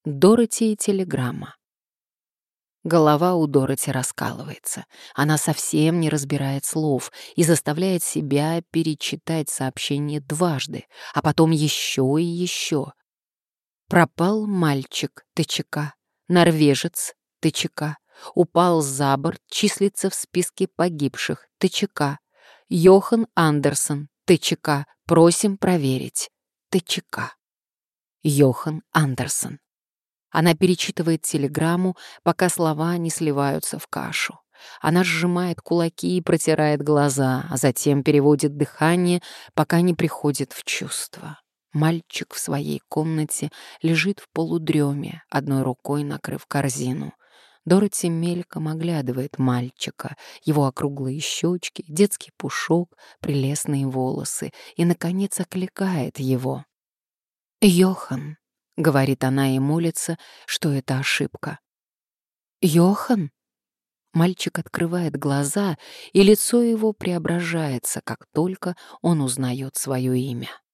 Дороти и телеграмма. Голова у Дороти раскалывается. Она совсем не разбирает слов и заставляет себя перечитать сообщение дважды, а потом еще и еще. Пропал мальчик ТЧК, норвежец ТЧК, упал за борт, числится в списке погибших ТЧК. Йохан Андерсон ТЧК, просим проверить ТЧК. Йохан Андерсон. Она перечитывает телеграмму, пока слова не сливаются в кашу. Она сжимает кулаки и протирает глаза, а затем переводит дыхание, пока не приходит в чувство. Мальчик в своей комнате лежит в полудреме, одной рукой накрыв корзину. Дороти мельком оглядывает мальчика, его округлые щечки, детский пушок, прелестные волосы и, наконец, окликает его. «Йохан», — говорит она и молится, что это ошибка. «Йохан?» Мальчик открывает глаза, и лицо его преображается, как только он узнает свое имя.